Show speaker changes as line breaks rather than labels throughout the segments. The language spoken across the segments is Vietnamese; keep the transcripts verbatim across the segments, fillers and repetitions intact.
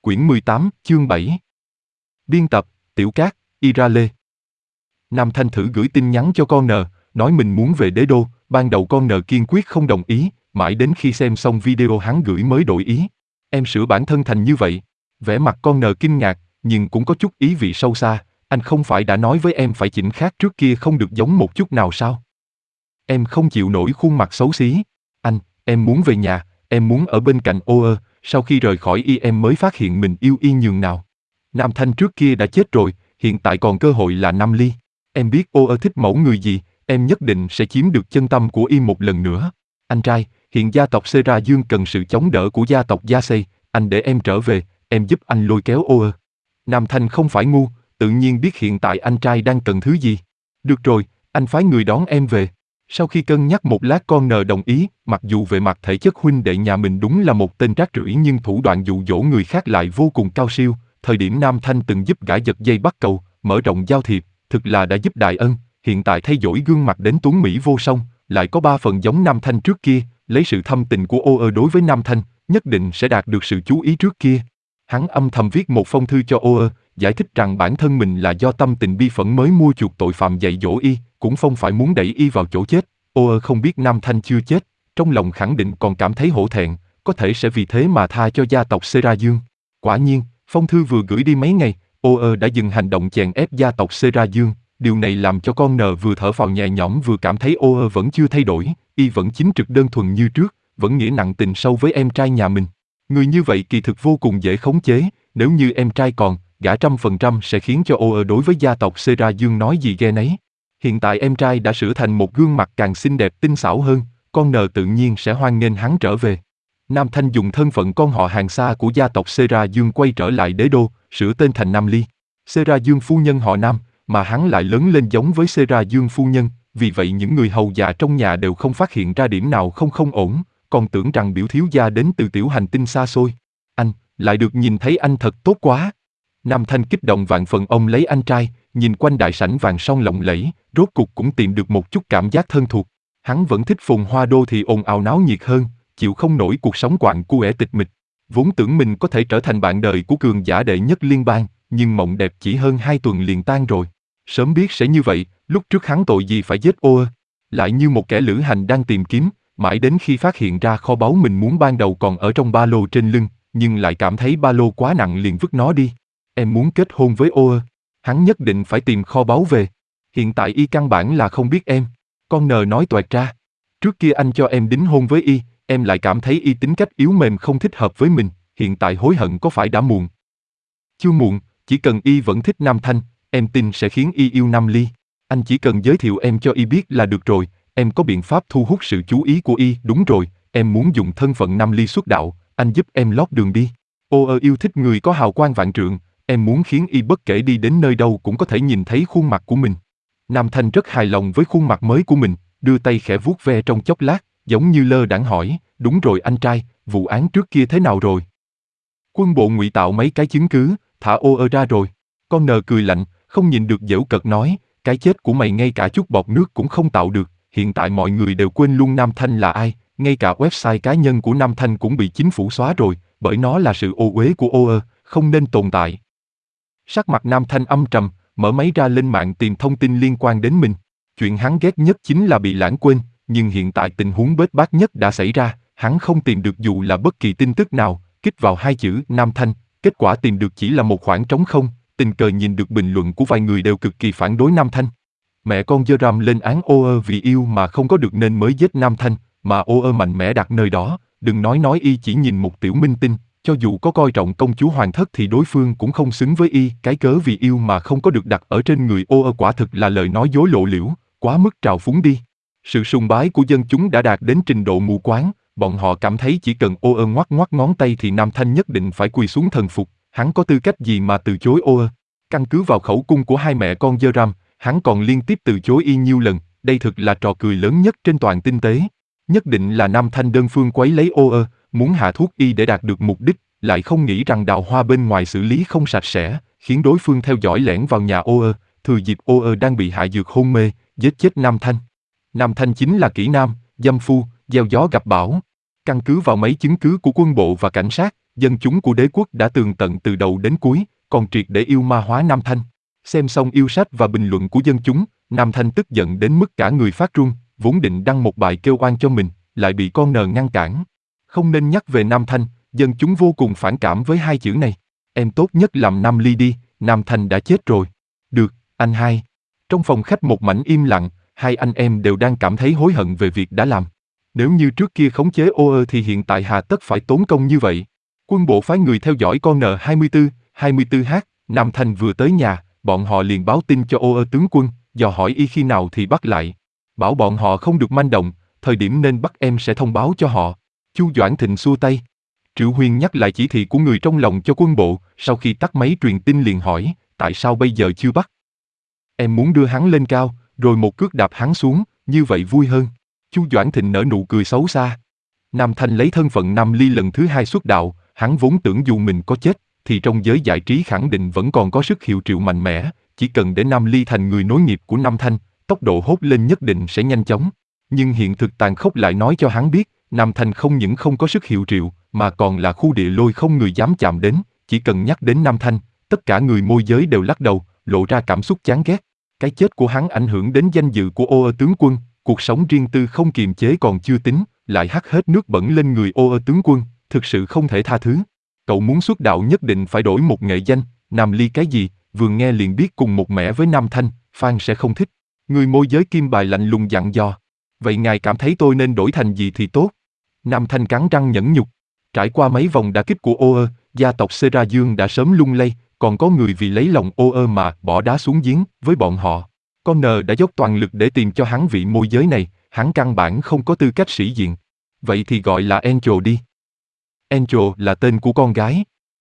quyển mười tám, chương bảy. Biên tập, Tiểu Cát, Ira Lê. Nam Thanh thử gửi tin nhắn cho con N, nói mình muốn về đế đô, ban đầu con N kiên quyết không đồng ý, mãi đến khi xem xong video hắn gửi mới đổi ý. Em sửa bản thân thành như vậy. Vẻ mặt con N kinh ngạc, nhưng cũng có chút ý vị sâu xa, anh không phải đã nói với em phải chỉnh khác trước kia không được giống một chút nào sao? Em không chịu nổi khuôn mặt xấu xí. Anh, em muốn về nhà, em muốn ở bên cạnh ô ơ, sau khi rời khỏi y em mới phát hiện mình yêu y nhường nào. Nam Thanh trước kia đã chết rồi, hiện tại còn cơ hội là năm ly. Em biết ô ơ thích mẫu người gì, em nhất định sẽ chiếm được chân tâm của y một lần nữa. Anh trai, hiện gia tộc Sera Dương cần sự chống đỡ của gia tộc Yasei, anh để em trở về, em giúp anh lôi kéo ô ơ. Nam Thanh không phải ngu, tự nhiên biết hiện tại anh trai đang cần thứ gì. Được rồi, anh phái người đón em về. Sau khi cân nhắc một lát con N đồng ý, mặc dù về mặt thể chất huynh đệ nhà mình đúng là một tên rác rưởi nhưng thủ đoạn dụ dỗ người khác lại vô cùng cao siêu. Thời điểm Nam Thanh từng giúp gã giật dây bắt cầu, mở rộng giao thiệp, thực là đã giúp đại ân, hiện tại thay đổi gương mặt đến tuấn mỹ vô song, lại có ba phần giống Nam Thanh trước kia, lấy sự thâm tình của ô ơ đối với Nam Thanh, nhất định sẽ đạt được sự chú ý trước kia. Hắn âm thầm viết một phong thư cho ô ơ, giải thích rằng bản thân mình là do tâm tình bi phẫn mới mua chuộc tội phạm dạy dỗ y, cũng không phải muốn đẩy y vào chỗ chết. Ô ơ không biết Nam Thanh chưa chết, trong lòng khẳng định còn cảm thấy hổ thẹn, có thể sẽ vì thế mà tha cho gia tộc Sera Dương. Quả nhiên, phong thư vừa gửi đi mấy ngày, ô ơ đã dừng hành động chèn ép gia tộc Sera Dương. Điều này làm cho con N vừa thở phào nhẹ nhõm vừa cảm thấy ô ơ vẫn chưa thay đổi, y vẫn chính trực đơn thuần như trước, vẫn nghĩa nặng tình sâu với em trai nhà mình. Người như vậy kỳ thực vô cùng dễ khống chế, nếu như em trai còn, gã trăm phần trăm sẽ khiến cho ô ơ đối với gia tộc Sera Dương nói gì ghe nấy. Hiện tại em trai đã sửa thành một gương mặt càng xinh đẹp tinh xảo hơn, con N tự nhiên sẽ hoan nghênh hắn trở về. Nam Thanh dùng thân phận con họ hàng xa của gia tộc Sera Dương quay trở lại đế đô, sửa tên thành Nam Ly. Sera Dương phu nhân họ Nam, mà hắn lại lớn lên giống với Sera Dương phu nhân, vì vậy những người hầu già trong nhà đều không phát hiện ra điểm nào không không ổn, còn tưởng rằng biểu thiếu gia đến từ tiểu hành tinh xa xôi. Anh, lại được nhìn thấy anh thật tốt quá. Nam Thanh kích động vạn phần ôm lấy anh trai, nhìn quanh đại sảnh vàng son lộng lẫy, rốt cục cũng tìm được một chút cảm giác thân thuộc. Hắn vẫn thích phồn hoa đô thị ồn ào náo nhiệt hơn, chịu không nổi cuộc sống quạnh quẽ tịch mịch. Vốn tưởng mình có thể trở thành bạn đời của cường giả đệ nhất liên bang, nhưng mộng đẹp chỉ hơn hai tuần liền tan rồi. Sớm biết sẽ như vậy, lúc trước hắn tội gì phải giết ô ơ. Lại như một kẻ lữ hành đang tìm kiếm, mãi đến khi phát hiện ra kho báu mình muốn ban đầu còn ở trong ba lô trên lưng, nhưng lại cảm thấy ba lô quá nặng liền vứt nó đi. Em muốn kết hôn với ô ơ. Hắn nhất định phải tìm kho báu về. Hiện tại y căn bản là không biết em. Con N nói toẹt ra. Trước kia anh cho em đính hôn với y, em lại cảm thấy y tính cách yếu mềm không thích hợp với mình, hiện tại hối hận có phải đã muộn? Chưa muộn, chỉ cần y vẫn thích Nam Thanh, em tin sẽ khiến y yêu Nam Ly. Anh chỉ cần giới thiệu em cho y biết là được rồi, em có biện pháp thu hút sự chú ý của y. Đúng rồi, em muốn dùng thân phận Nam Ly xuất đạo, anh giúp em lót đường đi. Ô ơ yêu thích người có hào quang vạn trượng, em muốn khiến y bất kể đi đến nơi đâu cũng có thể nhìn thấy khuôn mặt của mình. Nam Thanh rất hài lòng với khuôn mặt mới của mình, đưa tay khẽ vuốt ve trong chốc lát, giống như lơ đãng hỏi, đúng rồi anh trai, vụ án trước kia thế nào rồi? Quân bộ ngụy tạo mấy cái chứng cứ, thả ô ơ ra rồi. Con N cười lạnh, không nhìn được giễu cợt nói, cái chết của mày ngay cả chút bọt nước cũng không tạo được, hiện tại mọi người đều quên luôn Nam Thanh là ai, ngay cả website cá nhân của Nam Thanh cũng bị chính phủ xóa rồi, bởi nó là sự ô uế của ô ơ, không nên tồn tại. Sắc mặt Nam Thanh âm trầm, mở máy ra lên mạng tìm thông tin liên quan đến mình. Chuyện hắn ghét nhất chính là bị lãng quên, nhưng hiện tại tình huống bết bát nhất đã xảy ra, hắn không tìm được dù là bất kỳ tin tức nào, kích vào hai chữ Nam Thanh, kết quả tìm được chỉ là một khoảng trống không, tình cờ nhìn được bình luận của vài người đều cực kỳ phản đối Nam Thanh. Mẹ con dơ ram lên án ô ơ vì yêu mà không có được nên mới giết Nam Thanh, mà ô ơ mạnh mẽ đặt nơi đó, đừng nói nói y chỉ nhìn một tiểu minh tinh. Cho dù có coi trọng công chúa hoàng thất thì đối phương cũng không xứng với y, cái cớ vì yêu mà không có được đặt ở trên người ô ơ quả thực là lời nói dối lộ liễu, quá mức trào phúng đi. Sự sùng bái của dân chúng đã đạt đến trình độ mù quáng, bọn họ cảm thấy chỉ cần ô ơ ngoắc ngoắc ngón tay thì Nam Thanh nhất định phải quỳ xuống thần phục, hắn có tư cách gì mà từ chối ô ơ. Căn cứ vào khẩu cung của hai mẹ con dơ ram, hắn còn liên tiếp từ chối y nhiêu lần, đây thực là trò cười lớn nhất trên toàn tinh tế. Nhất định là Nam Thanh đơn phương quấy lấy ô ơ, muốn hạ thuốc y để đạt được mục đích, lại không nghĩ rằng đào hoa bên ngoài xử lý không sạch sẽ, khiến đối phương theo dõi lẻn vào nhà ô ơ, thừa dịp ô ơ đang bị hạ dược hôn mê, giết chết Nam Thanh. Nam Thanh chính là kỹ nam, dâm phu, gieo gió gặp bão. Căn cứ vào mấy chứng cứ của quân bộ và cảnh sát, dân chúng của đế quốc đã tường tận từ đầu đến cuối, còn triệt để yêu ma hóa Nam Thanh. Xem xong yêu sách và bình luận của dân chúng, Nam Thanh tức giận đến mức cả người phát run, vốn định đăng một bài kêu oan cho mình, lại bị con nờ ngăn cản. Không nên nhắc về Nam Thanh, dân chúng vô cùng phản cảm với hai chữ này. Em tốt nhất làm Nam Ly đi, Nam Thanh đã chết rồi. Được, anh hai. Trong phòng khách một mảnh im lặng, hai anh em đều đang cảm thấy hối hận về việc đã làm. Nếu như trước kia khống chế ô ơ thì hiện tại hà tất phải tốn công như vậy. Quân bộ phái người theo dõi con N hai mươi tư, hai mươi tư H, Nam Thanh vừa tới nhà, bọn họ liền báo tin cho ô ơ tướng quân, dò hỏi y khi nào thì bắt lại. Bảo bọn họ không được manh động, thời điểm nên bắt em sẽ thông báo cho họ. Chu Doãn Thịnh xua tay. Triệu Huyên nhắc lại chỉ thị của người trong lòng cho quân bộ, sau khi tắt máy truyền tin liền hỏi, tại sao bây giờ chưa bắt? Em muốn đưa hắn lên cao, rồi một cước đạp hắn xuống, như vậy vui hơn. Chu Doãn Thịnh nở nụ cười xấu xa. Nam Thanh lấy thân phận Nam Ly lần thứ hai xuất đạo, hắn vốn tưởng dù mình có chết, thì trong giới giải trí khẳng định vẫn còn có sức hiệu triệu mạnh mẽ, chỉ cần để Nam Ly thành người nối nghiệp của Nam Thanh, tốc độ hốt lên nhất định sẽ nhanh chóng. Nhưng hiện thực tàn khốc lại nói cho hắn biết, Nam Thanh không những không có sức hiệu triệu, mà còn là khu địa lôi không người dám chạm đến, chỉ cần nhắc đến Nam Thanh, tất cả người môi giới đều lắc đầu, lộ ra cảm xúc chán ghét. Cái chết của hắn ảnh hưởng đến danh dự của ô ơ tướng quân, cuộc sống riêng tư không kiềm chế còn chưa tính, lại hắt hết nước bẩn lên người ô ơ tướng quân, thực sự không thể tha thứ. Cậu muốn xuất đạo nhất định phải đổi một nghệ danh, Nam Ly cái gì, vừa nghe liền biết cùng một mẻ với Nam Thanh, fan sẽ không thích. Người môi giới kim bài lạnh lùng dặn dò. Vậy ngài cảm thấy tôi nên đổi thành gì thì tốt? Nam Thanh cắn răng nhẫn nhục. Trải qua mấy vòng đả kích của ô ơ, gia tộc Sera Dương đã sớm lung lay, còn có người vì lấy lòng ô ơ mà bỏ đá xuống giếng với bọn họ. Con N đã dốc toàn lực để tìm cho hắn vị môi giới này, hắn căn bản không có tư cách sĩ diện. Vậy thì gọi là Angel đi. Angel là tên của con gái.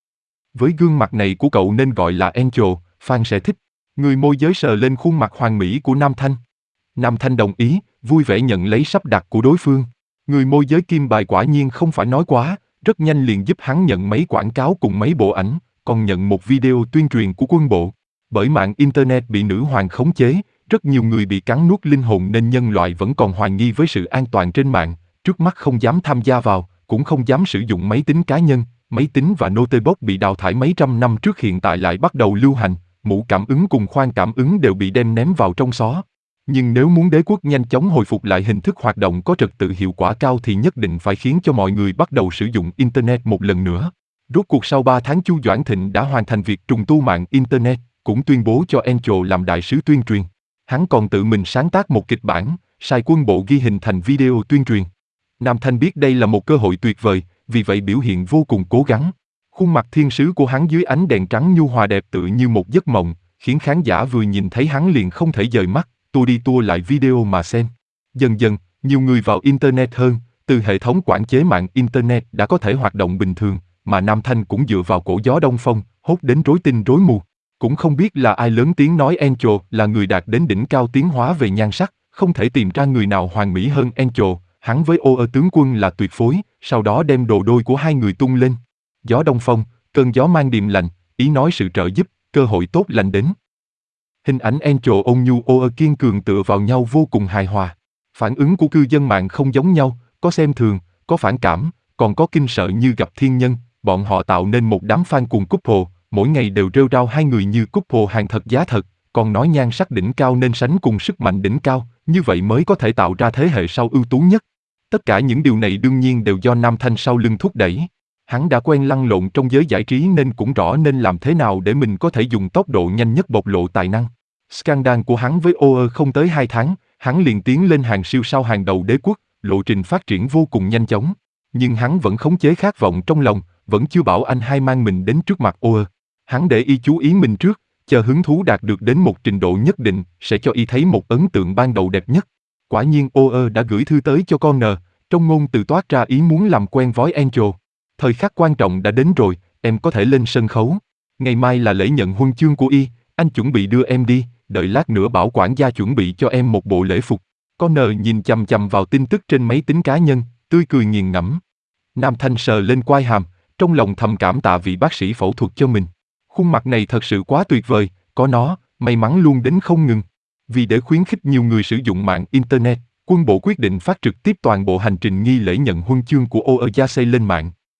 Với gương mặt này của cậu nên gọi là Angel, fan sẽ thích. Người môi giới sờ lên khuôn mặt hoàn mỹ của Nam Thanh. Nam Thanh đồng ý, vui vẻ nhận lấy sắp đặt của đối phương. Người môi giới kim bài quả nhiên không phải nói quá, rất nhanh liền giúp hắn nhận mấy quảng cáo cùng mấy bộ ảnh, còn nhận một video tuyên truyền của quân bộ. Bởi mạng Internet bị nữ hoàng khống chế, rất nhiều người bị cắn nuốt linh hồn nên nhân loại vẫn còn hoài nghi với sự an toàn trên mạng, trước mắt không dám tham gia vào, cũng không dám sử dụng máy tính cá nhân, máy tính và notebook bị đào thải mấy trăm năm trước hiện tại lại bắt đầu lưu hành, mũ cảm ứng cùng khoang cảm ứng đều bị đem ném vào trong xó. Nhưng nếu muốn đế quốc nhanh chóng hồi phục lại hình thức hoạt động có trật tự hiệu quả cao thì nhất định phải khiến cho mọi người bắt đầu sử dụng Internet một lần nữa. Rốt cuộc sau ba tháng Chu Doãn Thịnh đã hoàn thành việc trùng tu mạng Internet, cũng tuyên bố cho Angel làm đại sứ tuyên truyền. Hắn còn tự mình sáng tác một kịch bản, sai quân bộ ghi hình thành video tuyên truyền. Nam Thanh biết đây là một cơ hội tuyệt vời, vì vậy biểu hiện vô cùng cố gắng. Khuôn mặt thiên sứ của hắn dưới ánh đèn trắng nhu hòa đẹp tựa như một giấc mộng, khiến khán giả vừa nhìn thấy hắn liền không thể dời mắt, tua đi tua lại video mà xem. Dần dần, nhiều người vào Internet hơn, từ hệ thống quản chế mạng Internet đã có thể hoạt động bình thường, mà Nam Thanh cũng dựa vào cổ gió đông phong, hốt đến rối tinh rối mù. Cũng không biết là ai lớn tiếng nói Angel là người đạt đến đỉnh cao tiến hóa về nhan sắc, không thể tìm ra người nào hoàn mỹ hơn Angel, hắn với ô ơ tướng quân là tuyệt phối, sau đó đem đồ đôi của hai người tung lên. Gió đông phong, cơn gió mang điềm lành, ý nói sự trợ giúp, cơ hội tốt lành đến. Hình ảnh Angel ôn nhu ô ơ kiên cường tựa vào nhau vô cùng hài hòa. Phản ứng của cư dân mạng không giống nhau, có xem thường, có phản cảm, còn có kinh sợ như gặp thiên nhân, bọn họ tạo nên một đám fan cùng couple, mỗi ngày đều rêu rao hai người như couple hàng thật giá thật, còn nói nhan sắc đỉnh cao nên sánh cùng sức mạnh đỉnh cao, như vậy mới có thể tạo ra thế hệ sau ưu tú nhất. Tất cả những điều này đương nhiên đều do Nam Thanh sau lưng thúc đẩy. Hắn đã quen lăn lộn trong giới giải trí nên cũng rõ nên làm thế nào để mình có thể dùng tốc độ nhanh nhất bộc lộ tài năng. Scandal của hắn với ô ơ không tới hai tháng, hắn liền tiến lên hàng siêu sao hàng đầu đế quốc, lộ trình phát triển vô cùng nhanh chóng. Nhưng hắn vẫn khống chế khát vọng trong lòng, vẫn chưa bảo anh hai mang mình đến trước mặt ô ơ. Hắn để y chú ý mình trước, chờ hứng thú đạt được đến một trình độ nhất định, sẽ cho y thấy một ấn tượng ban đầu đẹp nhất. Quả nhiên ô ơ đã gửi thư tới cho con N, trong ngôn từ toát ra ý muốn làm quen với Angel. Thời khắc quan trọng đã đến rồi, em có thể lên sân khấu. Ngày mai là lễ nhận huân chương của y, anh chuẩn bị đưa em đi, đợi lát nữa bảo quản gia chuẩn bị cho em một bộ lễ phục. Con N nhìn chằm chằm vào tin tức trên máy tính cá nhân, tươi cười nghiền ngẫm. Nam Thanh sờ lên quai hàm, trong lòng thầm cảm tạ vị bác sĩ phẫu thuật cho mình. Khuôn mặt này thật sự quá tuyệt vời, có nó, may mắn luôn đến không ngừng. Vì để khuyến khích nhiều người sử dụng mạng Internet, quân bộ quyết định phát trực tiếp toàn bộ hành trình nghi lễ nhận huân chương của ô ơ gia xây lên mạng.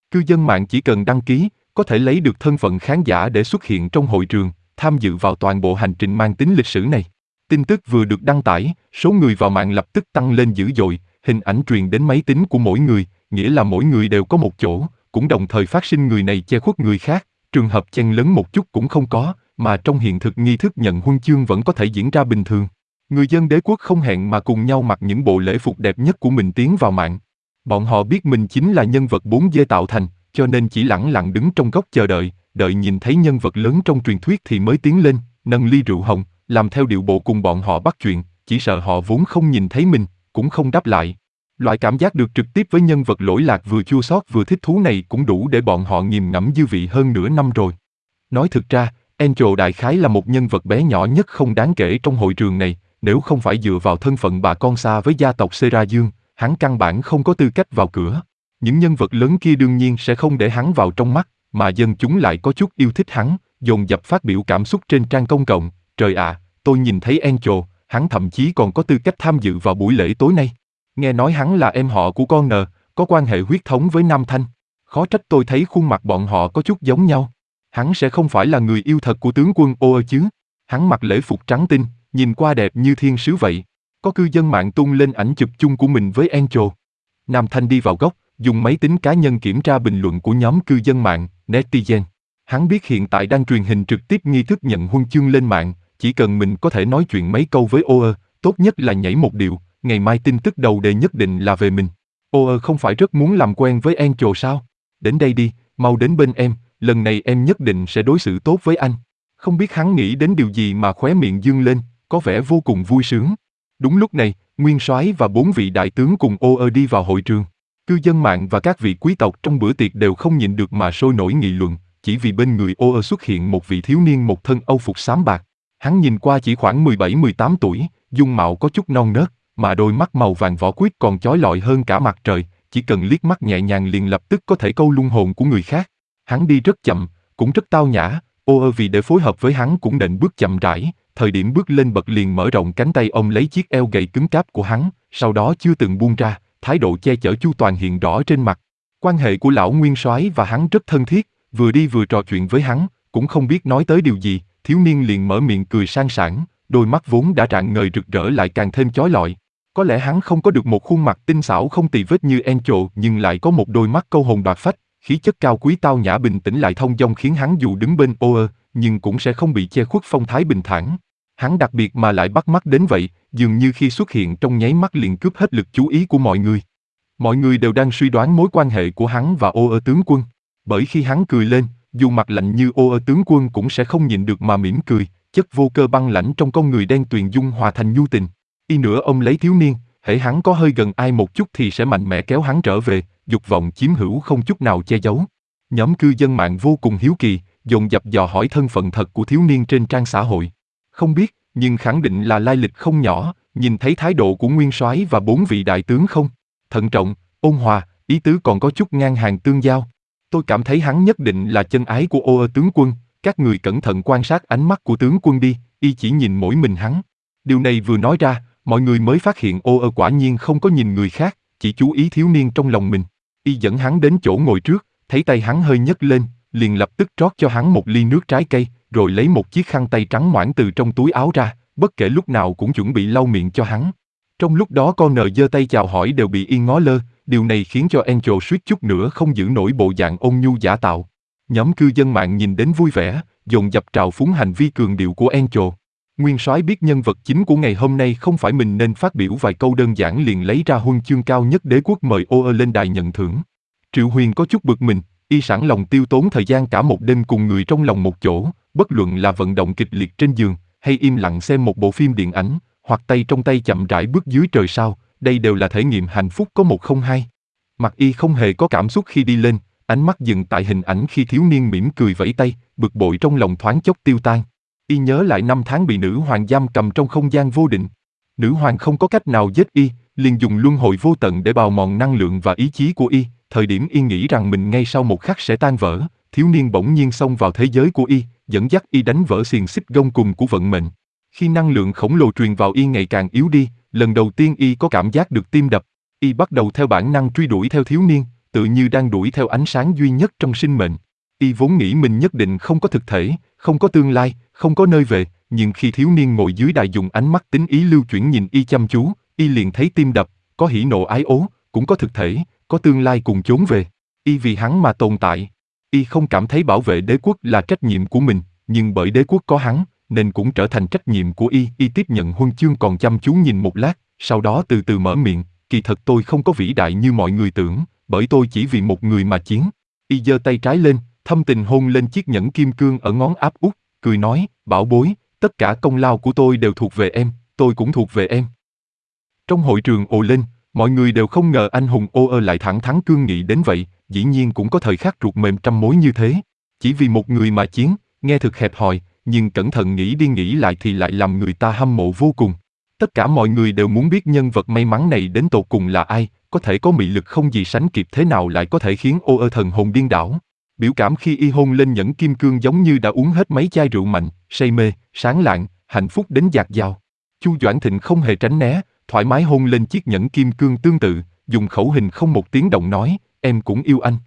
Cư dân mạng chỉ cần đăng ký, có thể lấy được thân phận khán giả để xuất hiện trong hội trường, tham dự vào toàn bộ hành trình mang tính lịch sử này. Tin tức vừa được đăng tải, số người vào mạng lập tức tăng lên dữ dội, hình ảnh truyền đến máy tính của mỗi người, nghĩa là mỗi người đều có một chỗ, cũng đồng thời phát sinh người này che khuất người khác, trường hợp chen lấn một chút cũng không có, mà trong hiện thực nghi thức nhận huân chương vẫn có thể diễn ra bình thường. Người dân đế quốc không hẹn mà cùng nhau mặc những bộ lễ phục đẹp nhất của mình tiến vào mạng. Bọn họ biết mình chính là nhân vật bốn D tạo thành, cho nên chỉ lẳng lặng đứng trong góc chờ đợi, đợi nhìn thấy nhân vật lớn trong truyền thuyết thì mới tiến lên, nâng ly rượu hồng, làm theo điệu bộ cùng bọn họ bắt chuyện, chỉ sợ họ vốn không nhìn thấy mình, cũng không đáp lại. Loại cảm giác được trực tiếp với nhân vật lỗi lạc vừa chua xót vừa thích thú này cũng đủ để bọn họ nghiền ngẫm dư vị hơn nửa năm rồi. Nói thực ra, Angel đại khái là một nhân vật bé nhỏ nhất không đáng kể trong hội trường này, nếu không phải dựa vào thân phận bà con xa với gia tộc Sera Dương, hắn căn bản không có tư cách vào cửa. Những nhân vật lớn kia đương nhiên sẽ không để hắn vào trong mắt, mà dân chúng lại có chút yêu thích hắn, dồn dập phát biểu cảm xúc trên trang công cộng. Trời ạ, à, tôi nhìn thấy Angel, hắn thậm chí còn có tư cách tham dự vào buổi lễ tối nay. Nghe nói hắn là em họ của con nờ, có quan hệ huyết thống với Nam Thanh. Khó trách tôi thấy khuôn mặt bọn họ có chút giống nhau. Hắn sẽ không phải là người yêu thật của tướng quân Ô chứ? Hắn mặc lễ phục trắng tinh, nhìn qua đẹp như thiên sứ vậy. Có cư dân mạng tung lên ảnh chụp chung của mình với Angel. Nam Thanh đi vào góc, dùng máy tính cá nhân kiểm tra bình luận của nhóm cư dân mạng, netizen. Hắn biết hiện tại đang truyền hình trực tiếp nghi thức nhận huân chương lên mạng, chỉ cần mình có thể nói chuyện mấy câu với Ô, tốt nhất là nhảy một điệu, ngày mai tin tức đầu đề nhất định là về mình. Ô không phải rất muốn làm quen với Angel sao? Đến đây đi, mau đến bên em, lần này em nhất định sẽ đối xử tốt với anh. Không biết hắn nghĩ đến điều gì mà khóe miệng dương lên, có vẻ vô cùng vui sướng. Đúng lúc này, Nguyên Soái và bốn vị đại tướng cùng Ô đi vào hội trường. Cư dân mạng và các vị quý tộc trong bữa tiệc đều không nhịn được mà sôi nổi nghị luận, chỉ vì bên người Ô xuất hiện một vị thiếu niên một thân âu phục xám bạc. Hắn nhìn qua chỉ khoảng mười bảy mười tám tuổi, dung mạo có chút non nớt, mà đôi mắt màu vàng vỏ quýt còn chói lọi hơn cả mặt trời, chỉ cần liếc mắt nhẹ nhàng liền lập tức có thể câu luân hồn của người khác. Hắn đi rất chậm, cũng rất tao nhã, Ô vì để phối hợp với hắn cũng nện bước chậm rãi, thời điểm bước lên bậc liền mở rộng cánh tay ôm lấy chiếc eo gầy cứng cáp của hắn, sau đó chưa từng buông ra, thái độ che chở chu toàn hiện rõ trên mặt. Quan hệ của lão Nguyên Soái và hắn rất thân thiết, vừa đi vừa trò chuyện với hắn, cũng không biết nói tới điều gì, thiếu niên liền mở miệng cười sang sảng, đôi mắt vốn đã rạng ngời rực rỡ lại càng thêm chói lọi. Có lẽ hắn không có được một khuôn mặt tinh xảo không tì vết như Angel, nhưng lại có một đôi mắt câu hồn đoạt phách, khí chất cao quý tao nhã bình tĩnh lại thông dong khiến hắn dù đứng bên Ô, nhưng cũng sẽ không bị che khuất phong thái bình thản. Hắn đặc biệt mà lại bắt mắt đến vậy, dường như khi xuất hiện trong nháy mắt liền cướp hết lực chú ý của mọi người. Mọi người đều đang suy đoán mối quan hệ của hắn và Ô tướng quân. Bởi khi hắn cười lên, dù mặt lạnh như Ô tướng quân cũng sẽ không nhịn được mà mỉm cười, chất vô cơ băng lãnh trong con người đen tuyền dung hòa thành nhu tình. Y nữa ông lấy thiếu niên, hễ hắn có hơi gần ai một chút thì sẽ mạnh mẽ kéo hắn trở về, dục vọng chiếm hữu không chút nào che giấu. Nhóm cư dân mạng vô cùng hiếu kỳ, dồn dập dò hỏi thân phận thật của thiếu niên trên trang xã hội. Không biết, nhưng khẳng định là lai lịch không nhỏ, nhìn thấy thái độ của Nguyên Soái và bốn vị đại tướng không? Thận trọng, ôn hòa, ý tứ còn có chút ngang hàng tương giao. Tôi cảm thấy hắn nhất định là chân ái của Ô tướng quân, các người cẩn thận quan sát ánh mắt của tướng quân đi, y chỉ nhìn mỗi mình hắn. Điều này vừa nói ra, mọi người mới phát hiện Ô quả nhiên không có nhìn người khác, chỉ chú ý thiếu niên trong lòng mình. Y dẫn hắn đến chỗ ngồi trước, thấy tay hắn hơi nhấc lên, liền lập tức trót cho hắn một ly nước trái cây, rồi lấy một chiếc khăn tay trắng ngoãn từ trong túi áo ra, bất kể lúc nào cũng chuẩn bị lau miệng cho hắn. Trong lúc đó con nợ giơ tay chào hỏi đều bị y ngó lơ, điều này khiến cho Angel suýt chút nữa không giữ nổi bộ dạng ôn nhu giả tạo. Nhóm cư dân mạng nhìn đến vui vẻ, dồn dập trào phúng hành vi cường điệu của Angel. Nguyên Soái biết nhân vật chính của ngày hôm nay không phải mình nên phát biểu vài câu đơn giản liền lấy ra huân chương cao nhất đế quốc mời Ô lên đài nhận thưởng. Triệu Huyền có chút bực mình, y sẵn lòng tiêu tốn thời gian cả một đêm cùng người trong lòng một chỗ, bất luận là vận động kịch liệt trên giường, hay im lặng xem một bộ phim điện ảnh, hoặc tay trong tay chậm rãi bước dưới trời sao, đây đều là thể nghiệm hạnh phúc có một không hai. Mặt y không hề có cảm xúc khi đi lên, ánh mắt dừng tại hình ảnh khi thiếu niên mỉm cười vẫy tay, bực bội trong lòng thoáng chốc tiêu tan. Y nhớ lại năm tháng bị nữ hoàng giam cầm trong không gian vô định. Nữ hoàng không có cách nào giết y, liền dùng luân hồi vô tận để bào mòn năng lượng và ý chí của y. Thời điểm y nghĩ rằng mình ngay sau một khắc sẽ tan vỡ, thiếu niên bỗng nhiên xông vào thế giới của y, dẫn dắt y đánh vỡ xiềng xích gông cùng của vận mệnh. Khi năng lượng khổng lồ truyền vào y ngày càng yếu đi, lần đầu tiên y có cảm giác được tim đập. Y bắt đầu theo bản năng truy đuổi theo thiếu niên, tự như đang đuổi theo ánh sáng duy nhất trong sinh mệnh. Y vốn nghĩ mình nhất định không có thực thể, không có tương lai, không có nơi về, nhưng khi thiếu niên ngồi dưới đài dùng ánh mắt tính ý lưu chuyển nhìn Y chăm chú, Y liền thấy tim đập, có hỉ nộ ái ố, cũng có thực thể, có tương lai cùng chốn về. Y vì hắn mà tồn tại. Y không cảm thấy bảo vệ đế quốc là trách nhiệm của mình, nhưng bởi đế quốc có hắn, nên cũng trở thành trách nhiệm của Y. Y tiếp nhận huân chương còn chăm chú nhìn một lát, sau đó từ từ mở miệng, kỳ thật tôi không có vĩ đại như mọi người tưởng, bởi tôi chỉ vì một người mà chiến. Y giơ tay trái lên, thâm tình hôn lên chiếc nhẫn kim cương ở ngón áp út, cười nói, bảo bối, tất cả công lao của tôi đều thuộc về em, tôi cũng thuộc về em. Trong hội trường ồ lên, mọi người đều không ngờ anh hùng ô ơ lại thẳng thắn cương nghị đến vậy, dĩ nhiên cũng có thời khắc ruột mềm trăm mối như thế. Chỉ vì một người mà chiến, nghe thực hẹp hòi, nhưng cẩn thận nghĩ đi nghĩ lại thì lại làm người ta hâm mộ vô cùng. Tất cả mọi người đều muốn biết nhân vật may mắn này đến tột cùng là ai, có thể có mị lực không gì sánh kịp thế nào lại có thể khiến ô ơ thần hồn điên đảo. Biểu cảm khi Y hôn lên nhẫn kim cương giống như đã uống hết mấy chai rượu mạnh, say mê, sáng lạng, hạnh phúc đến dạt dào. Chu Doãn Thịnh không hề tránh né, thoải mái hôn lên chiếc nhẫn kim cương tương tự, dùng khẩu hình không một tiếng động nói, em cũng yêu anh.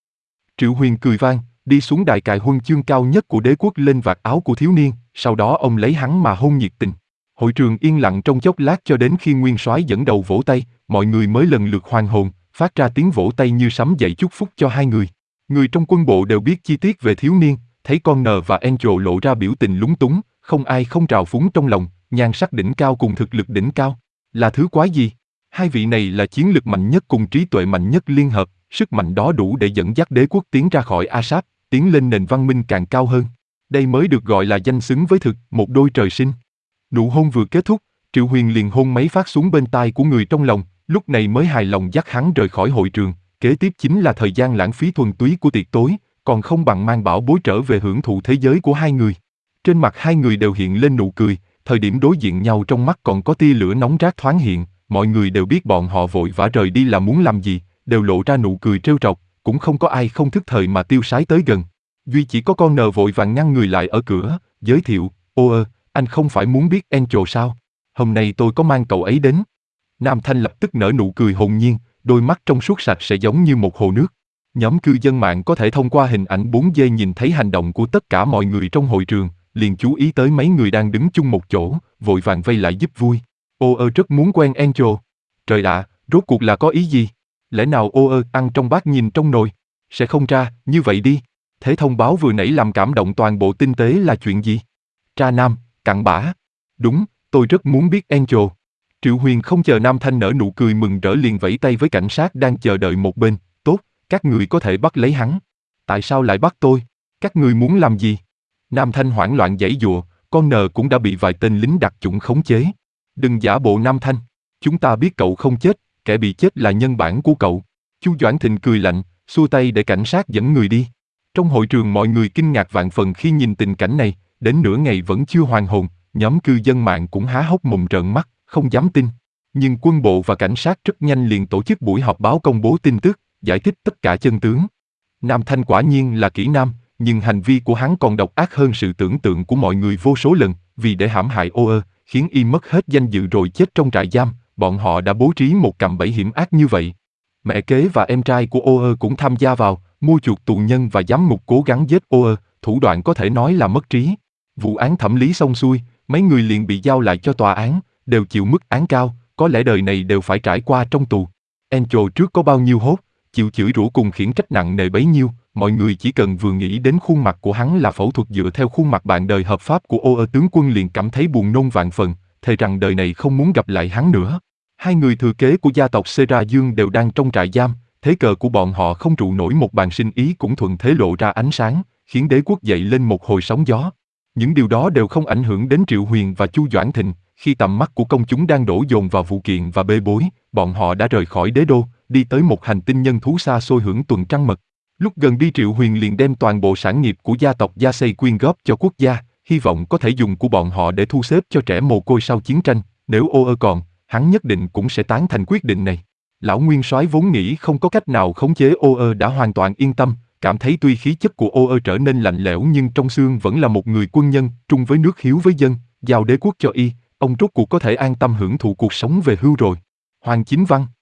Triệu Huyền cười vang, đi xuống đài cài huân chương cao nhất của đế quốc lên vạt áo của thiếu niên, sau đó ông lấy hắn mà hôn nhiệt tình. Hội trường yên lặng trong chốc lát cho đến khi Nguyên Soái dẫn đầu vỗ tay, mọi người mới lần lượt hoàn hồn, phát ra tiếng vỗ tay như sấm dậy chúc phúc cho hai người. Người trong quân bộ đều biết chi tiết về thiếu niên, thấy con N và Angel lộ ra biểu tình lúng túng, không ai không trào phúng trong lòng, nhan sắc đỉnh cao cùng thực lực đỉnh cao. Là thứ quái gì? Hai vị này là chiến lực mạnh nhất cùng trí tuệ mạnh nhất liên hợp, sức mạnh đó đủ để dẫn dắt đế quốc tiến ra khỏi Asap, tiến lên nền văn minh càng cao hơn. Đây mới được gọi là danh xứng với thực, một đôi trời sinh. Nụ hôn vừa kết thúc, Triệu Huyền liền hôn mấy phát xuống bên tai của người trong lòng, lúc này mới hài lòng dắt hắn rời khỏi hội trường. Kế tiếp chính là thời gian lãng phí thuần túy của tiệc tối, còn không bằng mang bảo bối trở về hưởng thụ thế giới của hai người. Trên mặt hai người đều hiện lên nụ cười, thời điểm đối diện nhau trong mắt còn có tia lửa nóng rát thoáng hiện, mọi người đều biết bọn họ vội vã rời đi là muốn làm gì, đều lộ ra nụ cười trêu trọc, cũng không có ai không thức thời mà tiêu sái tới gần. Duy chỉ có con N vội vàng ngăn người lại ở cửa, giới thiệu, ô ơ, anh không phải muốn biết Angel sao? Hôm nay tôi có mang cậu ấy đến. Nam Thanh lập tức nở nụ cười hồn nhiên, đôi mắt trong suốt sạch sẽ giống như một hồ nước. Nhóm cư dân mạng có thể thông qua hình ảnh bốn D nhìn thấy hành động của tất cả mọi người trong hội trường, liền chú ý tới mấy người đang đứng chung một chỗ, vội vàng vây lại giúp vui. Ô ơ rất muốn quen Angel. Trời ạ, rốt cuộc là có ý gì? Lẽ nào ô ơ ăn trong bát nhìn trong nồi? Sẽ không ra, như vậy đi. Thế thông báo vừa nãy làm cảm động toàn bộ tinh tế là chuyện gì? Tra Nam, cặn bã. Đúng, tôi rất muốn biết Angel. Triệu Huyền không chờ Nam Thanh nở nụ cười mừng rỡ liền vẫy tay với cảnh sát đang chờ đợi một bên. Tốt, các người có thể bắt lấy hắn. Tại sao lại bắt tôi? Các người muốn làm gì? Nam Thanh hoảng loạn giãy giụa, con N cũng đã bị vài tên lính đặc chủng khống chế. Đừng giả bộ Nam Thanh. Chúng ta biết cậu không chết, kẻ bị chết là nhân bản của cậu. Chu Doãn Thịnh cười lạnh, xua tay để cảnh sát dẫn người đi. Trong hội trường mọi người kinh ngạc vạn phần khi nhìn tình cảnh này, đến nửa ngày vẫn chưa hoàn hồn, nhóm cư dân mạng cũng há hốc mồm trợn mắt, không dám tin. Nhưng quân bộ và cảnh sát rất nhanh liền tổ chức buổi họp báo công bố tin tức, giải thích tất cả chân tướng. Nam Thanh quả nhiên là kỹ nam, nhưng hành vi của hắn còn độc ác hơn sự tưởng tượng của mọi người vô số lần, vì để hãm hại ô ơ, khiến y mất hết danh dự rồi chết trong trại giam, bọn họ đã bố trí một cạm bẫy hiểm ác như vậy. Mẹ kế và em trai của ô ơ cũng tham gia vào, mua chuộc tù nhân và giám ngục cố gắng giết ô ơ, thủ đoạn có thể nói là mất trí. Vụ án thẩm lý xong xuôi, mấy người liền bị giao lại cho tòa án, đều chịu mức án cao, có lẽ đời này đều phải trải qua trong tù. Angel trước có bao nhiêu hốt, chịu chửi rủa cùng khiển trách nặng nề bấy nhiêu, mọi người chỉ cần vừa nghĩ đến khuôn mặt của hắn là phẫu thuật dựa theo khuôn mặt bạn đời hợp pháp của ô ơ tướng quân liền cảm thấy buồn nôn vạn phần, thề rằng đời này không muốn gặp lại hắn nữa. Hai người thừa kế của gia tộc Sera Dương đều đang trong trại giam, thế cờ của bọn họ không trụ nổi một bàn sinh ý cũng thuận thế lộ ra ánh sáng, khiến đế quốc dậy lên một hồi sóng gió. Những điều đó đều không ảnh hưởng đến Triệu Huyền và Chu Doãn Thịnh, khi tầm mắt của công chúng đang đổ dồn vào vụ kiện và bê bối, bọn họ đã rời khỏi đế đô, đi tới một hành tinh nhân thú xa xôi hưởng tuần trăng mật. Lúc gần đi Triệu Huyền liền đem toàn bộ sản nghiệp của gia tộc Gia Xây quyên góp cho quốc gia, hy vọng có thể dùng của bọn họ để thu xếp cho trẻ mồ côi sau chiến tranh, nếu ô ơ còn, hắn nhất định cũng sẽ tán thành quyết định này. Lão Nguyên Soái vốn nghĩ không có cách nào khống chế ô ơ đã hoàn toàn yên tâm, cảm thấy tuy khí chất của ô ơ trở nên lạnh lẽo nhưng trong xương vẫn là một người quân nhân, trung với nước hiếu với dân, giao đế quốc cho y, ông rốt cuộc có thể an tâm hưởng thụ cuộc sống về hưu rồi. Hoàng Chính Văn